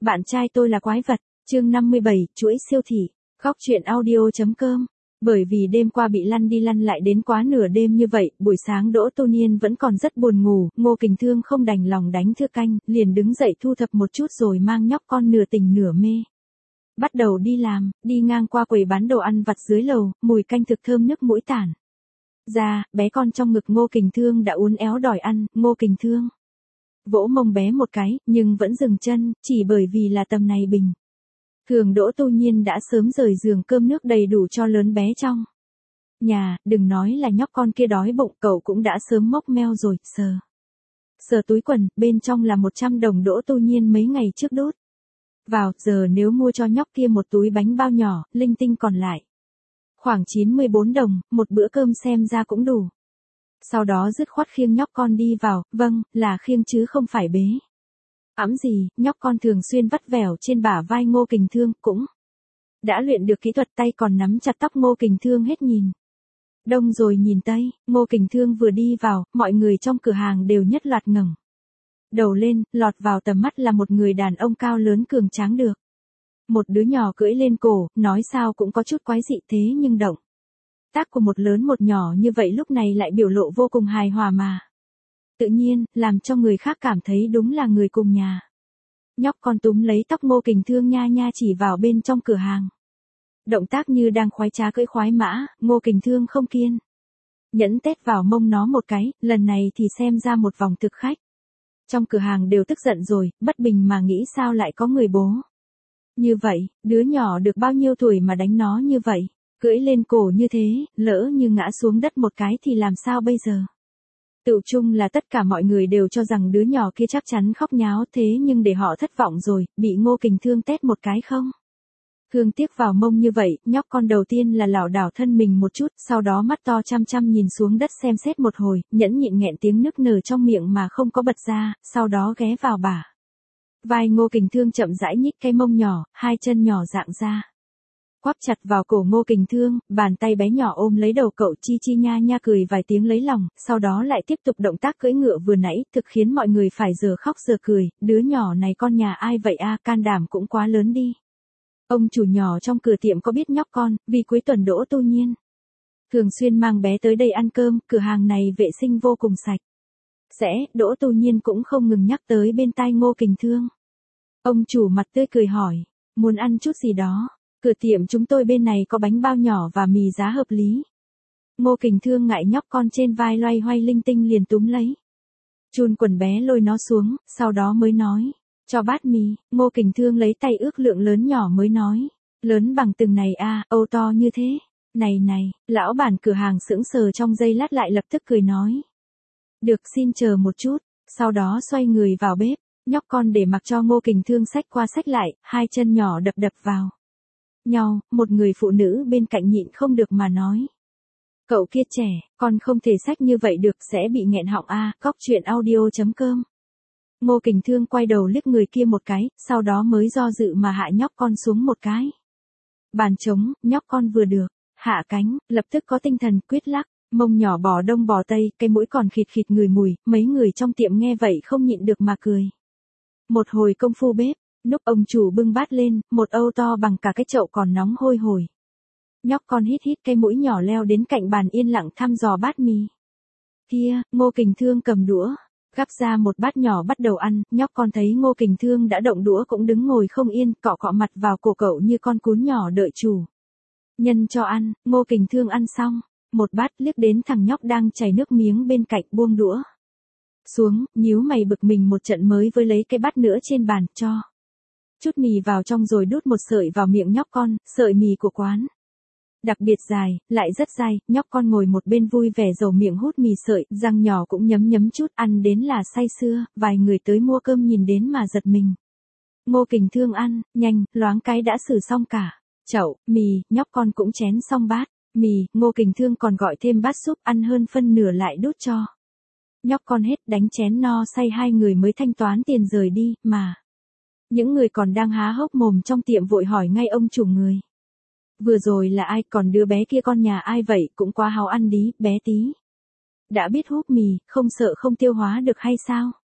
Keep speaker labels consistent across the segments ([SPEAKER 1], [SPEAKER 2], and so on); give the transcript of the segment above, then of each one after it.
[SPEAKER 1] Bạn trai tôi là quái vật, chương 57, chuỗi siêu thị, góc truyện audio.com. Bởi vì đêm qua bị lăn đi lăn lại đến quá nửa đêm như vậy, buổi sáng Đỗ Tô Niên vẫn còn rất buồn ngủ, Ngô Kình Thương không đành lòng đánh thưa canh, liền đứng dậy thu thập một chút rồi mang nhóc con nửa tỉnh nửa mê. Bắt đầu đi làm, đi ngang qua quầy bán đồ ăn vặt dưới lầu, mùi canh thực thơm nước mũi tản ra, bé con trong ngực Ngô Kình Thương đã uốn éo đòi ăn, Ngô Kình Thương vỗ mông bé một cái, nhưng vẫn dừng chân, chỉ bởi vì là tầm này bình thường Đỗ Tô Nhiên đã sớm rời giường cơm nước đầy đủ cho lớn bé trong nhà, đừng nói là nhóc con kia đói bụng, cậu cũng đã sớm mốc meo rồi, sờ túi quần, bên trong là 100 đồng Đỗ Tô Nhiên mấy ngày trước đốt vào, giờ nếu mua cho nhóc kia một túi bánh bao nhỏ, linh tinh còn lại khoảng 94 đồng, một bữa cơm xem ra cũng đủ. Sau đó dứt khoát khiêng nhóc con đi vào, vâng, là khiêng chứ không phải bế. Ẵm gì, nhóc con thường xuyên vắt vẻo trên bả vai Ngô Kình Thương, cũng đã luyện được kỹ thuật, tay còn nắm chặt tóc Ngô Kình Thương hết nhìn đông rồi nhìn tây. Ngô Kình Thương vừa đi vào, mọi người trong cửa hàng đều nhất loạt ngẩng đầu lên, lọt vào tầm mắt là một người đàn ông cao lớn cường tráng được một đứa nhỏ cưỡi lên cổ, nói sao cũng có chút quái dị, thế nhưng động tác của một lớn một nhỏ như vậy lúc này lại biểu lộ vô cùng hài hòa mà tự nhiên, làm cho người khác cảm thấy đúng là người cùng nhà. Nhóc con túm lấy tóc Ngô Kình Thương nha nha chỉ vào bên trong cửa hàng. Động tác như đang khoái trá cưỡi khoái mã, Ngô Kình Thương không kiên nhẫn tết vào mông nó một cái, lần này thì xem ra một vòng thực khách trong cửa hàng đều tức giận rồi, bất bình mà nghĩ sao lại có người bố như vậy, đứa nhỏ được bao nhiêu tuổi mà đánh nó như vậy, cưỡi lên cổ như thế, lỡ như ngã xuống đất một cái thì làm sao bây giờ. Tựu chung là tất cả mọi người đều cho rằng đứa nhỏ kia chắc chắn khóc nháo, thế nhưng để họ thất vọng rồi, bị Ngô Kình Thương tét một cái không thương tiếc vào mông như vậy, nhóc con đầu tiên là lảo đảo thân mình một chút, sau đó mắt to chăm chăm nhìn xuống đất xem xét một hồi, nhẫn nhịn nghẹn tiếng nức nở trong miệng mà không có bật ra, sau đó ghé vào bả vai Ngô Kình Thương chậm rãi nhích cái mông nhỏ, hai chân nhỏ dạng ra quắp chặt vào cổ Ngô Kình Thương, bàn tay bé nhỏ ôm lấy đầu cậu, chi chi nha nha cười vài tiếng lấy lòng, sau đó lại tiếp tục động tác cưỡi ngựa vừa nãy, thực khiến mọi người phải giờ khóc giờ cười, đứa nhỏ này con nhà ai vậy a, can đảm cũng quá lớn đi. Ông chủ nhỏ trong cửa tiệm có biết nhóc con, vì cuối tuần Đỗ Tô Nhiên thường xuyên mang bé tới đây ăn cơm, cửa hàng này vệ sinh vô cùng sạch sẽ, Đỗ Tô Nhiên cũng không ngừng nhắc tới bên tai Ngô Kình Thương. Ông chủ mặt tươi cười hỏi, muốn ăn chút gì đó? Cửa tiệm chúng tôi bên này có bánh bao nhỏ và mì giá hợp lý. Ngô Kình Thương ngại nhóc con trên vai loay hoay linh tinh liền túm lấy chun quần bé lôi nó xuống, sau đó mới nói, cho bát mì. Ngô Kình Thương lấy tay ước lượng lớn nhỏ mới nói, lớn bằng từng này a, Âu to như thế. Này này, lão bản cửa hàng sững sờ trong giây lát lại lập tức cười nói, được, xin chờ một chút, sau đó xoay người vào bếp, nhóc con để mặc cho Ngô Kình Thương xách qua xách lại, hai chân nhỏ đập đập vào nhau, một người phụ nữ bên cạnh nhịn không được mà nói, cậu kia trẻ, con không thể xách như vậy được, sẽ bị nghẹn họng a. Góc truyện audio.com. Ngô Kình Thương quay đầu liếc người kia một cái, sau đó mới do dự mà hạ nhóc con xuống một cái bàn trống, nhóc con vừa được hạ cánh, lập tức có tinh thần quyết lắc mông nhỏ bò đông bò tây, cái mũi còn khịt khịt ngửi mùi, mấy người trong tiệm nghe vậy không nhịn được mà cười. Một hồi công phu bếp, lúc ông chủ bưng bát lên, một âu to bằng cả cái chậu còn nóng hôi hổi. Nhóc con hít hít cái mũi nhỏ leo đến cạnh bàn yên lặng thăm dò bát mì kia, Ngô Kình Thương cầm đũa gắp ra một bát nhỏ bắt đầu ăn, nhóc con thấy Ngô Kình Thương đã động đũa cũng đứng ngồi không yên, cọ cọ mặt vào cổ cậu như con cún nhỏ đợi chủ nhân cho ăn. Ngô Kình Thương ăn xong một bát, liếc đến thằng nhóc đang chảy nước miếng bên cạnh, buông đũa xuống, nhíu mày bực mình một trận mới với lấy cái bát nữa trên bàn, cho chút mì vào trong rồi đút một sợi vào miệng nhóc con, sợi mì của quán đặc biệt dài, lại rất dai, nhóc con ngồi một bên vui vẻ dầu miệng hút mì sợi, răng nhỏ cũng nhấm nhấm chút, ăn đến là say sưa, vài người tới mua cơm nhìn đến mà giật mình. Ngô Kình Thương ăn, nhanh, loáng cái đã xử xong cả chậu mì, nhóc con cũng chén xong bát mì, Ngô Kình Thương còn gọi thêm bát súp, ăn hơn phân nửa lại đút cho nhóc con hết, đánh chén no say hai người mới thanh toán tiền rời đi, mà những người còn đang há hốc mồm trong tiệm vội hỏi ngay ông chủ người vừa rồi là ai, còn đứa bé kia con nhà ai vậy, cũng quá háo ăn đi, bé tí đã biết húp mì, không sợ không tiêu hóa được hay sao?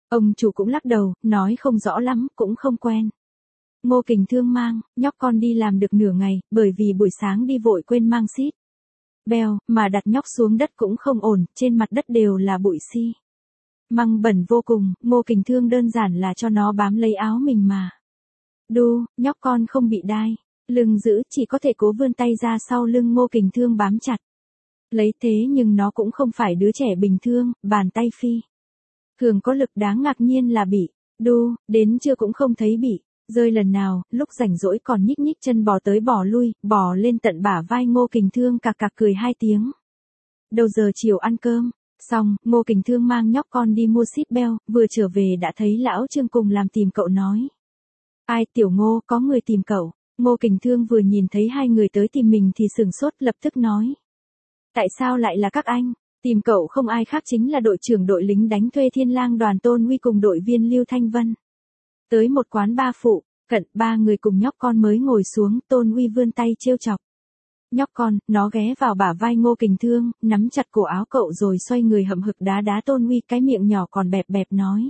[SPEAKER 1] Ông chủ cũng lắc đầu, nói không rõ lắm, cũng không quen. Ngô Kình Thương mang, nhóc con đi làm được nửa ngày, bởi vì buổi sáng đi vội quên mang xít beo, mà đặt nhóc xuống đất cũng không ổn, trên mặt đất đều là bụi xi măng bẩn vô cùng, Ngô Kình Thương đơn giản là cho nó bám lấy áo mình mà. Đu, nhóc con không bị đai, lưng giữ, chỉ có thể cố vươn tay ra sau lưng Ngô Kình Thương bám chặt. Lấy thế nhưng nó cũng không phải đứa trẻ bình thường, bàn tay phi thường có lực, đáng ngạc nhiên là bị đu, đến chưa cũng không thấy bị rơi lần nào, lúc rảnh rỗi còn nhích nhích chân bò tới bò lui, bò lên tận bả vai Ngô Kình Thương cạc cạc cười 2 tiếng. Đầu giờ chiều ăn cơm, xong, Ngô Kình Thương mang nhóc con đi mua xít beo, vừa trở về đã thấy lão Trương cùng làm tìm cậu nói. Ai, Tiểu Ngô, có người tìm cậu. Ngô Kình Thương vừa nhìn thấy 2 người tới tìm mình thì sửng sốt, lập tức nói. Tại sao lại là các anh? Tìm cậu không ai khác chính là đội trưởng đội lính đánh thuê Thiên Lang đoàn Tôn Huy cùng đội viên Lưu Thanh Vân. Tới một quán ba phụ, cận 3 người cùng nhóc con mới ngồi xuống, Tôn Huy vươn tay trêu chọc. Nhóc con, nó ghé vào bả vai Ngô Kình Thương, nắm chặt cổ áo cậu rồi xoay người hậm hực đá đá Tôn Huy, cái miệng nhỏ còn bẹp bẹp nói.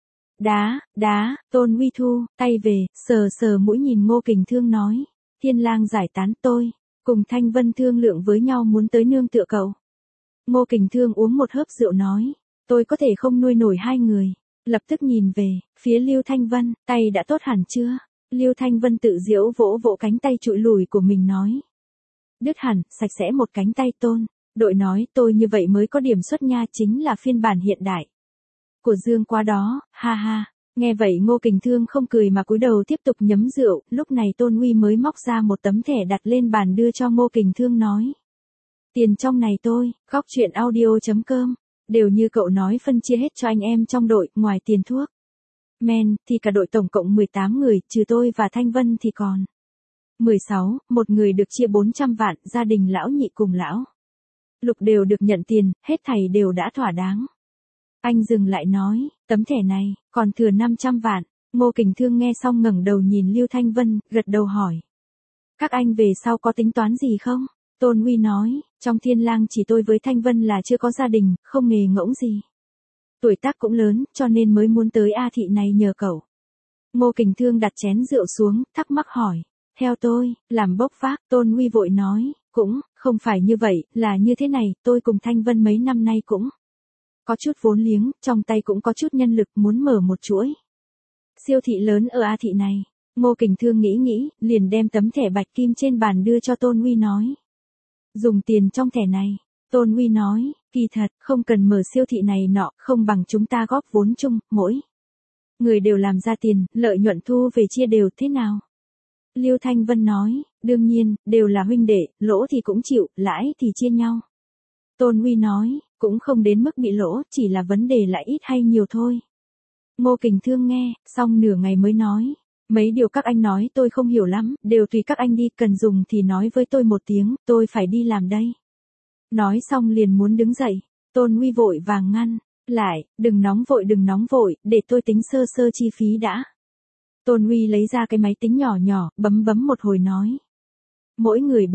[SPEAKER 1] Đá, Tôn Huy thu tay về, sờ sờ mũi nhìn Ngô Kình Thương nói. Thiên Lang giải tán, tôi cùng Thanh Vân thương lượng với nhau muốn tới nương tựa cậu. Ngô Kình Thương uống một hớp rượu nói. Tôi có thể không nuôi nổi 2 người. Lập tức nhìn về phía Lưu Thanh Vân, tay đã tốt hẳn chưa? Lưu Thanh Vân tự giễu vỗ vỗ cánh tay trụi lùi của mình nói. Đứt hẳn, sạch sẽ một cánh tay Tôn. Đội nói tôi như vậy mới có điểm xuất nha, chính là phiên bản hiện đại của Dương Quá đó, ha ha. Nghe vậy Ngô Kình Thương không cười mà cúi đầu tiếp tục nhấm rượu, lúc này Tôn Huy mới móc ra một tấm thẻ đặt lên bàn đưa cho Ngô Kình Thương nói. Tiền trong này tôi, góc chuyện audio.com, đều như cậu nói phân chia hết cho anh em trong đội, ngoài tiền thuốc men, thì cả đội tổng cộng 18 người, trừ tôi và Thanh Vân thì còn 16, một người được chia 400 vạn, gia đình lão Nhị cùng lão Lục đều được nhận tiền, hết thảy đều đã thỏa đáng. Anh dừng lại nói, tấm thẻ này, còn thừa 500 vạn. Ngô Kình Thương nghe xong ngẩng đầu nhìn Lưu Thanh Vân, gật đầu hỏi. Các anh về sau có tính toán gì không? Tôn Huy nói, trong Thiên Lang chỉ tôi với Thanh Vân là chưa có gia đình, không nghề ngỗng gì. Tuổi tác cũng lớn, cho nên mới muốn tới A thị này nhờ cậu. Ngô Kình Thương đặt chén rượu xuống, thắc mắc hỏi. Theo tôi, làm bốc vác, Tôn Huy vội nói, cũng, không phải như vậy, là như thế này, tôi cùng Thanh Vân mấy năm nay cũng có chút vốn liếng, trong tay cũng có chút nhân lực, muốn mở một chuỗi siêu thị lớn ở A thị này. Ngô Kình Thương nghĩ, liền đem tấm thẻ bạch kim trên bàn đưa cho Tôn Huy nói. Dùng tiền trong thẻ này. Tôn Huy nói, kỳ thật, không cần mở siêu thị này nọ, không bằng chúng ta góp vốn chung, mỗi người đều làm ra tiền, lợi nhuận thu về chia đều, thế nào? Lưu Thanh Vân nói, đương nhiên, đều là huynh đệ, lỗ thì cũng chịu, lãi thì chia nhau. Tôn Huy nói, cũng không đến mức bị lỗ, chỉ là vấn đề là ít hay nhiều thôi. Ngô Kình Thương nghe, xong nửa ngày mới nói. Mấy điều các anh nói tôi không hiểu lắm, đều tùy các anh đi, cần dùng thì nói với tôi một tiếng, tôi phải đi làm đây. Nói xong liền muốn đứng dậy, Tôn Huy vội vàng ngăn lại, đừng nóng vội, để tôi tính sơ sơ chi phí đã. Tôn Huy lấy ra cái máy tính nhỏ, bấm một hồi nói. Mỗi người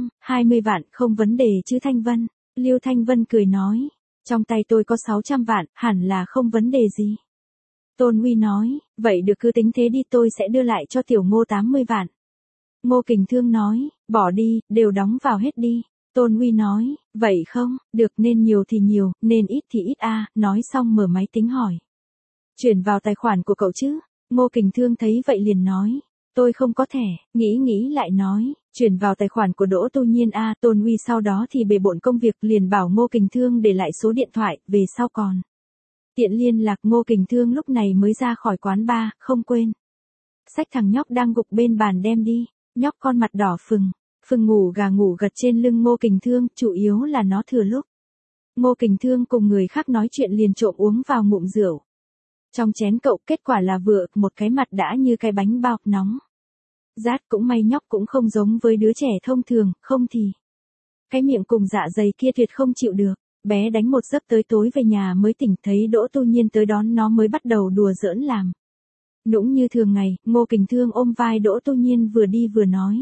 [SPEAKER 1] 420 vạn, không vấn đề chứ Thanh Vân. Lưu Thanh Vân cười nói, trong tay tôi có 600 vạn, hẳn là không vấn đề gì. Tôn Huy nói, vậy được cứ tính thế đi, tôi sẽ đưa lại cho Tiểu Ngô 80 vạn. Ngô Kình Thương nói, bỏ đi, đều đóng vào hết đi. Tôn Huy nói, vậy không, được, nên nhiều thì nhiều, nên ít thì ít a. Nói xong mở máy tính hỏi. Chuyển vào tài khoản của cậu chứ? Ngô Kình Thương thấy vậy liền nói, tôi không có thẻ, nghĩ lại nói, chuyển vào tài khoản của Đỗ Tu Nhiên a. Tôn Huy sau đó thì bề bộn công việc liền bảo Ngô Kình Thương để lại số điện thoại, về sau còn tiện liên lạc. Ngô Kình Thương lúc này mới ra khỏi quán bar, không quên xách thằng nhóc đang gục bên bàn đem đi. Nhóc con mặt đỏ phừng ngủ gật trên lưng Ngô Kình Thương, chủ yếu là nó thừa lúc Ngô Kình Thương cùng người khác nói chuyện liền trộm uống vào ngụm rượu trong chén cậu, kết quả là vừa một cái mặt đã như cái bánh bao nóng rát. Cũng may nhóc cũng không giống với đứa trẻ thông thường, không thì cái miệng cùng dạ dày kia tuyệt không chịu được. Bé đánh một giấc tới tối về nhà mới tỉnh, thấy Đỗ Tu Nhiên tới đón nó mới bắt đầu đùa giỡn làm nũng như thường ngày. Ngô Kình Thương ôm vai Đỗ Tu Nhiên vừa đi vừa nói.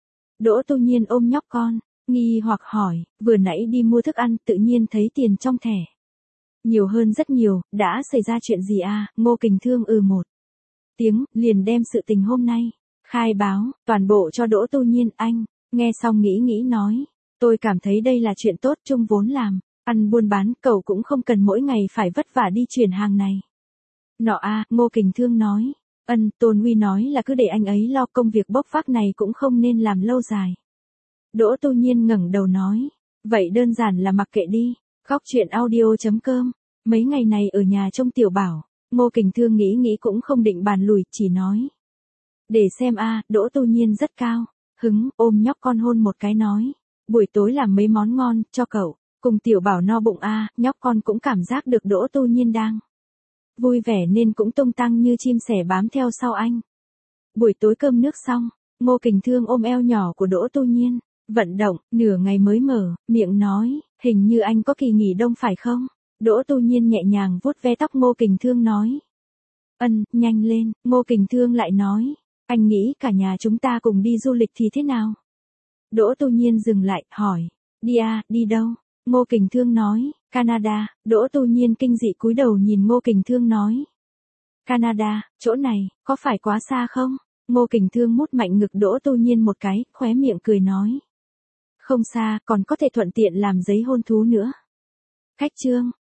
[SPEAKER 1] Đỗ Tu Nhiên ôm nhóc con, nghi hoặc hỏi, vừa nãy đi mua thức ăn, tự nhiên thấy tiền trong thẻ Nhiều hơn rất nhiều, đã xảy ra chuyện gì à, Ngô Kình Thương một tiếng, liền đem sự tình hôm nay, khai báo, toàn bộ cho Đỗ Tu Nhiên. Anh, nghe xong nghĩ nói, tôi cảm thấy đây là chuyện tốt, chung vốn làm, ăn buôn bán, cậu cũng không cần mỗi ngày phải vất vả đi chuyển hàng này. Nọ a, Ngô Kình Thương nói, Tôn Uy nói là cứ để anh ấy lo, công việc bốc vác này cũng không nên làm lâu dài. Đỗ Tu Nhiên ngẩng đầu nói, vậy đơn giản là mặc kệ đi. Khóc chuyện audio.com, mấy ngày này ở nhà trông Tiểu Bảo, Ngô Kình Thương nghĩ cũng không định bàn lùi, chỉ nói. Để xem a. Đỗ Tu Nhiên rất cao hứng, ôm nhóc con hôn một cái nói, buổi tối làm mấy món ngon, cho cậu, cùng Tiểu Bảo no bụng a. Nhóc con cũng cảm giác được Đỗ Tu Nhiên đang vui vẻ nên cũng tung tăng như chim sẻ bám theo sau anh. Buổi tối cơm nước xong, Ngô Kình Thương ôm eo nhỏ của Đỗ Tu Nhiên, vận động, nửa ngày mới mở miệng nói, hình như anh có kỳ nghỉ đông phải không? Đỗ Tu Nhiên nhẹ nhàng vuốt ve tóc Ngô Kình Thương nói. Nhanh lên, Ngô Kình Thương lại nói, anh nghĩ cả nhà chúng ta cùng đi du lịch thì thế nào? Đỗ Tu Nhiên dừng lại, hỏi, đi à, đi đâu? Ngô Kình Thương nói, Canada. Đỗ Tu Nhiên kinh dị cúi đầu nhìn Ngô Kình Thương nói. Canada, chỗ này, có phải quá xa không? Ngô Kình Thương mút mạnh ngực Đỗ Tu Nhiên một cái, khóe miệng cười nói. Không xa, còn có thể thuận tiện làm giấy hôn thú nữa. Khách trương.